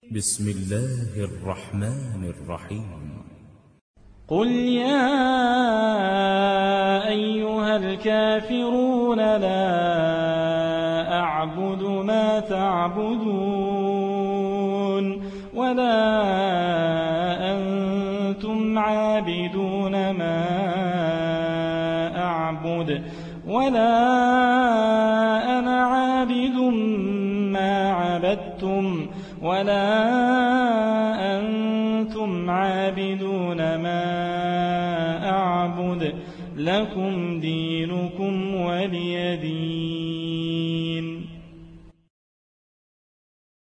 بسم الله الرحمن الرحيم قل يا أيها الكافرون لا أعبد ما تعبدون ولا أنتم عابدون ما أعبد ولا أنا عابد ما عبدتم ولا أنتم عابدون ما أعبد لكم دينكم ولي دين.